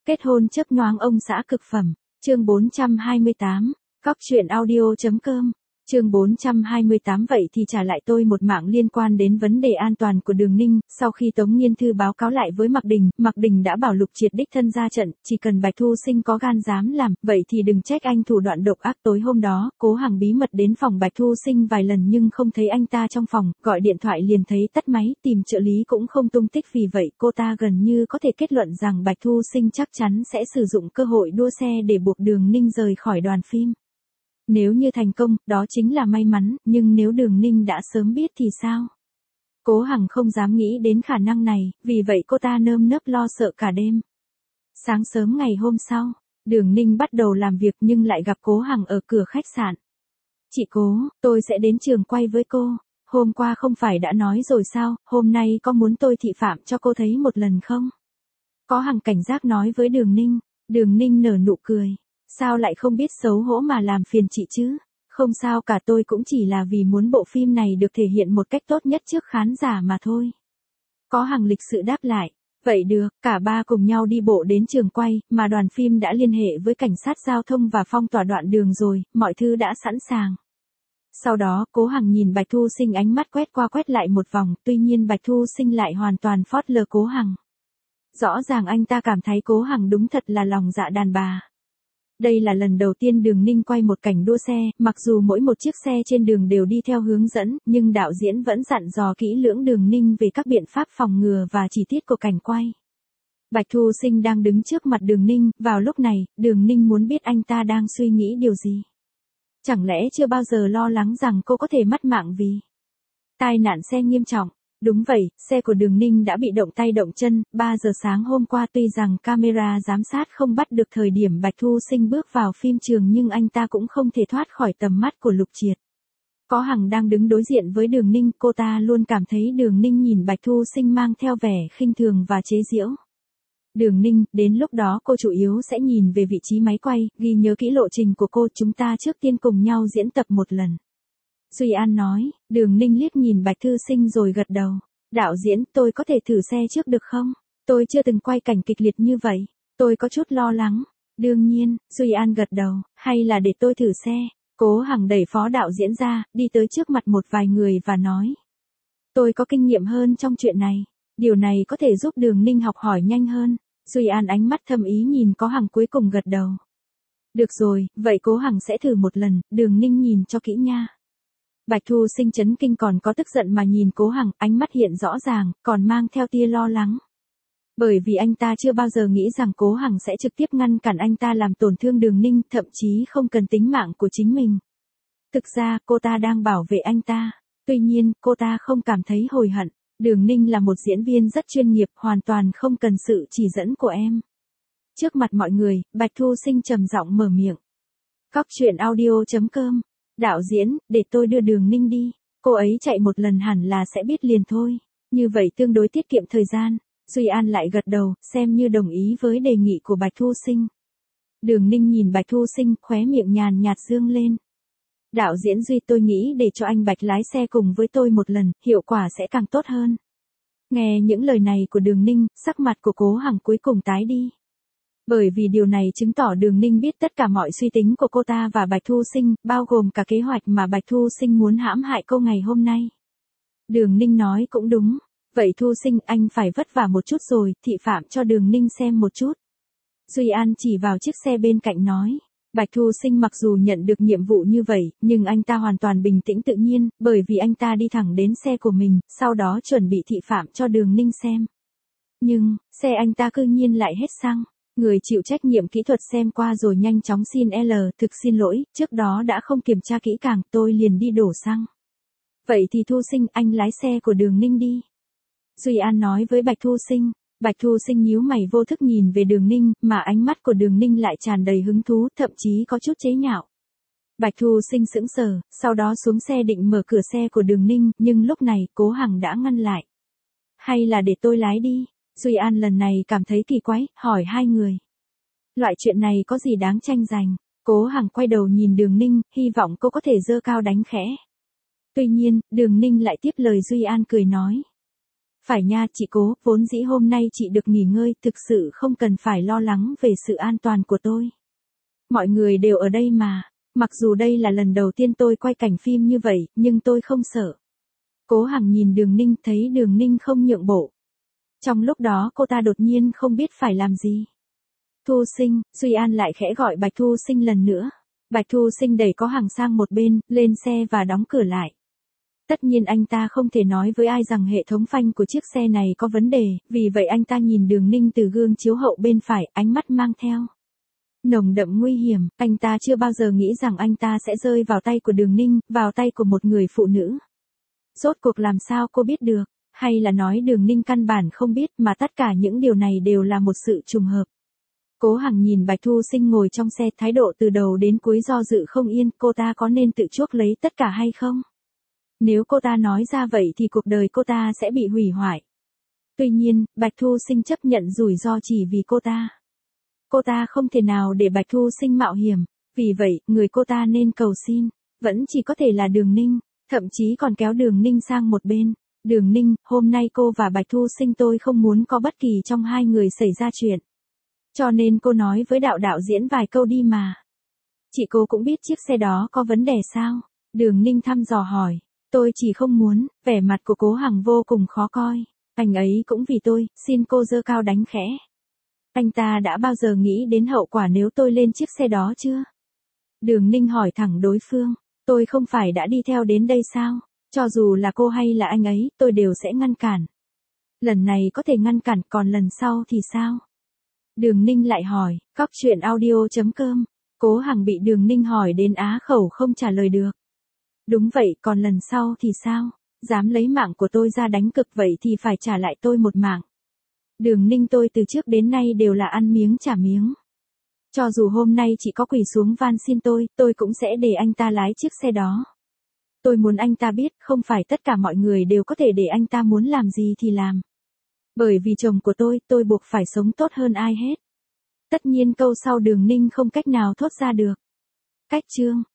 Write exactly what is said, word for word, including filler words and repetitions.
Kết hôn chớp nhoáng ông xã cực phẩm, chương bốn trăm hai mươi tám, cóc truyện audio.com, chương bốn trăm hai mươi tám. Vậy thì trả lại tôi một mạng liên quan đến vấn đề an toàn của Đường Ninh. Sau khi Tống Nghiên Thư báo cáo lại với Mạc Đình, Mạc Đình đã bảo Lục Triệt đích thân ra trận, chỉ cần Bạch Thu Sinh có gan dám làm, vậy thì đừng trách anh thủ đoạn độc ác. Tối hôm đó, Cố Hằng bí mật đến phòng Bạch Thu Sinh vài lần nhưng không thấy anh ta trong phòng, gọi điện thoại liền thấy tắt máy, tìm trợ lý cũng không tung tích. Vì vậy cô ta gần như có thể kết luận rằng Bạch Thu Sinh chắc chắn sẽ sử dụng cơ hội đua xe để buộc Đường Ninh rời khỏi đoàn phim. Nếu như thành công, đó chính là may mắn, nhưng nếu Đường Ninh đã sớm biết thì sao? Cố Hằng không dám nghĩ đến khả năng này, vì vậy cô ta nơm nớp lo sợ cả đêm. Sáng sớm ngày hôm sau, Đường Ninh bắt đầu làm việc nhưng lại gặp Cố Hằng ở cửa khách sạn. Chị Cố, tôi sẽ đến trường quay với cô. Hôm qua không phải đã nói rồi sao, hôm nay có muốn tôi thị phạm cho cô thấy một lần không? Cố Hằng cảnh giác nói với Đường Ninh. Đường Ninh nở nụ cười. Sao lại không biết xấu hổ mà làm phiền chị chứ? Không sao cả, tôi cũng chỉ là vì muốn bộ phim này được thể hiện một cách tốt nhất trước khán giả mà thôi. Cố Hằng lịch sự đáp lại. Vậy được, cả ba cùng nhau đi bộ đến trường quay, mà đoàn phim đã liên hệ với cảnh sát giao thông và phong tỏa đoạn đường rồi, mọi thứ đã sẵn sàng. Sau đó, Cố Hằng nhìn Bạch Thu Sinh, ánh mắt quét qua quét lại một vòng, tuy nhiên Bạch Thu Sinh lại hoàn toàn phớt lờ Cố Hằng. Rõ ràng anh ta cảm thấy Cố Hằng đúng thật là lòng dạ đàn bà. Đây là lần đầu tiên Đường Ninh quay một cảnh đua xe, mặc dù mỗi một chiếc xe trên đường đều đi theo hướng dẫn, nhưng đạo diễn vẫn dặn dò kỹ lưỡng Đường Ninh về các biện pháp phòng ngừa và chi tiết của cảnh quay. Bạch Thu Sinh đang đứng trước mặt Đường Ninh, vào lúc này, Đường Ninh muốn biết anh ta đang suy nghĩ điều gì. Chẳng lẽ chưa bao giờ lo lắng rằng cô có thể mất mạng vì tai nạn xe nghiêm trọng? Đúng vậy, xe của Đường Ninh đã bị động tay động chân. Ba giờ sáng hôm qua, tuy rằng camera giám sát không bắt được thời điểm Bạch Thu Sinh bước vào phim trường nhưng anh ta cũng không thể thoát khỏi tầm mắt của Lục Triệt. Cố Hằng đang đứng đối diện với Đường Ninh, cô ta luôn cảm thấy Đường Ninh nhìn Bạch Thu Sinh mang theo vẻ khinh thường và chế giễu. Đường Ninh, đến lúc đó cô chủ yếu sẽ nhìn về vị trí máy quay, ghi nhớ kỹ lộ trình của cô, chúng ta trước tiên cùng nhau diễn tập một lần. Duy An nói. Đường Ninh liếc nhìn Bạch Thư Sinh rồi gật đầu. Đạo diễn, tôi có thể thử xe trước được không? Tôi chưa từng quay cảnh kịch liệt như vậy. Tôi có chút lo lắng. Đương nhiên, Duy An gật đầu. Hay là để tôi thử xe? Cố Hằng đẩy phó đạo diễn ra, đi tới trước mặt một vài người và nói. Tôi có kinh nghiệm hơn trong chuyện này. Điều này có thể giúp Đường Ninh học hỏi nhanh hơn. Duy An ánh mắt thâm ý nhìn Cố Hằng, cuối cùng gật đầu. Được rồi, vậy Cố Hằng sẽ thử một lần, Đường Ninh nhìn cho kỹ nha. Bạch Thu Sinh chấn kinh còn có tức giận mà nhìn Cố Hằng, ánh mắt hiện rõ ràng, còn mang theo tia lo lắng. Bởi vì anh ta chưa bao giờ nghĩ rằng Cố Hằng sẽ trực tiếp ngăn cản anh ta làm tổn thương Đường Ninh, thậm chí không cần tính mạng của chính mình. Thực ra, cô ta đang bảo vệ anh ta. Tuy nhiên, cô ta không cảm thấy hối hận. Đường Ninh là một diễn viên rất chuyên nghiệp, hoàn toàn không cần sự chỉ dẫn của em. Trước mặt mọi người, Bạch Thu Sinh trầm giọng mở miệng. Cóc truyện audio.com. Đạo diễn, để tôi đưa Đường Ninh đi. Cô ấy chạy một lần hẳn là sẽ biết liền thôi. Như vậy tương đối tiết kiệm thời gian. Duy An lại gật đầu, xem như đồng ý với đề nghị của Bạch Thu Sinh. Đường Ninh nhìn Bạch Thu Sinh, khóe miệng nhàn nhạt dương lên. Đạo diễn Duy, tôi nghĩ để cho anh Bạch lái xe cùng với tôi một lần, hiệu quả sẽ càng tốt hơn. Nghe những lời này của Đường Ninh, sắc mặt của Cố Hằng cuối cùng tái đi. Bởi vì điều này chứng tỏ Đường Ninh biết tất cả mọi suy tính của cô ta và Bạch Thu Sinh, bao gồm cả kế hoạch mà Bạch Thu Sinh muốn hãm hại cô ngày hôm nay. Đường Ninh nói cũng đúng. Vậy Thu Sinh, anh phải vất vả một chút rồi, thị phạm cho Đường Ninh xem một chút. Duy An chỉ vào chiếc xe bên cạnh nói. Bạch Thu Sinh mặc dù nhận được nhiệm vụ như vậy, nhưng anh ta hoàn toàn bình tĩnh tự nhiên, bởi vì anh ta đi thẳng đến xe của mình, sau đó chuẩn bị thị phạm cho Đường Ninh xem. Nhưng, xe anh ta cư nhiên lại hết xăng. Người chịu trách nhiệm kỹ thuật xem qua rồi nhanh chóng xin L, thực xin lỗi, trước đó đã không kiểm tra kỹ càng, tôi liền đi đổ xăng. Vậy thì Thu Sinh, anh lái xe của Đường Ninh đi. Duy An nói với Bạch Thu Sinh. Bạch Thu Sinh nhíu mày vô thức nhìn về Đường Ninh, mà ánh mắt của Đường Ninh lại tràn đầy hứng thú, thậm chí có chút chế nhạo. Bạch Thu Sinh sững sờ, sau đó xuống xe định mở cửa xe của Đường Ninh, nhưng lúc này, Cố Hằng đã ngăn lại. Hay là để tôi lái đi? Duy An lần này cảm thấy kỳ quái, hỏi hai người. Loại chuyện này có gì đáng tranh giành? Cố Hằng quay đầu nhìn Đường Ninh, hy vọng cô có thể giơ cao đánh khẽ. Tuy nhiên, Đường Ninh lại tiếp lời Duy An cười nói. Phải nha chị Cố, vốn dĩ hôm nay chị được nghỉ ngơi, thực sự không cần phải lo lắng về sự an toàn của tôi. Mọi người đều ở đây mà, mặc dù đây là lần đầu tiên tôi quay cảnh phim như vậy, nhưng tôi không sợ. Cố Hằng nhìn Đường Ninh, thấy Đường Ninh không nhượng bộ. Trong lúc đó cô ta đột nhiên không biết phải làm gì. Thu Sinh, Duy An lại khẽ gọi Bạch Thu Sinh lần nữa. Bạch Thu Sinh đẩy Cố Hằng sang một bên, lên xe và đóng cửa lại. Tất nhiên anh ta không thể nói với ai rằng hệ thống phanh của chiếc xe này có vấn đề, vì vậy anh ta nhìn Đường Ninh từ gương chiếu hậu bên phải, ánh mắt mang theo nồng đậm nguy hiểm. Anh ta chưa bao giờ nghĩ rằng anh ta sẽ rơi vào tay của Đường Ninh, vào tay của một người phụ nữ. Rốt cuộc làm sao cô biết được, hay là nói Đường Ninh căn bản không biết, mà tất cả những điều này đều là một sự trùng hợp. Cố Hằng nhìn Bạch Thu Sinh ngồi trong xe, thái độ từ đầu đến cuối do dự không yên, cô ta có nên tự chuốc lấy tất cả hay không? Nếu cô ta nói ra vậy thì cuộc đời cô ta sẽ bị hủy hoại. Tuy nhiên, Bạch Thu Sinh chấp nhận rủi ro chỉ vì cô ta. Cô ta không thể nào để Bạch Thu Sinh mạo hiểm, vì vậy, người cô ta nên cầu xin, vẫn chỉ có thể là Đường Ninh, thậm chí còn kéo Đường Ninh sang một bên. Đường Ninh, hôm nay cô và Bạch Thu Sinh tôi không muốn có bất kỳ trong hai người xảy ra chuyện. Cho nên cô nói với đạo đạo diễn vài câu đi mà. Chị Cố cũng biết chiếc xe đó có vấn đề sao? Đường Ninh thăm dò hỏi. Tôi chỉ không muốn, vẻ mặt của Cố Hằng vô cùng khó coi. Anh ấy cũng vì tôi, xin cô giơ cao đánh khẽ. Anh ta đã bao giờ nghĩ đến hậu quả nếu tôi lên chiếc xe đó chưa? Đường Ninh hỏi thẳng đối phương. Tôi không phải đã đi theo đến đây sao? Cho dù là cô hay là anh ấy, tôi đều sẽ ngăn cản. Lần này có thể ngăn cản, còn lần sau thì sao? Đường Ninh lại hỏi. Cóc truyện audio chấm com. Cố Hằng bị Đường Ninh hỏi đến á khẩu không trả lời được. Đúng vậy, còn lần sau thì sao? Dám lấy mạng của tôi ra đánh cực vậy thì phải trả lại tôi một mạng. Đường Ninh, tôi từ trước đến nay đều là ăn miếng trả miếng. Cho dù hôm nay chỉ có quỳ xuống van xin tôi, tôi cũng sẽ để anh ta lái chiếc xe đó. Tôi muốn anh ta biết, không phải tất cả mọi người đều có thể để anh ta muốn làm gì thì làm. Bởi vì chồng của tôi, tôi buộc phải sống tốt hơn ai hết. Tất nhiên câu sau Đường Ninh không cách nào thốt ra được. Cách chương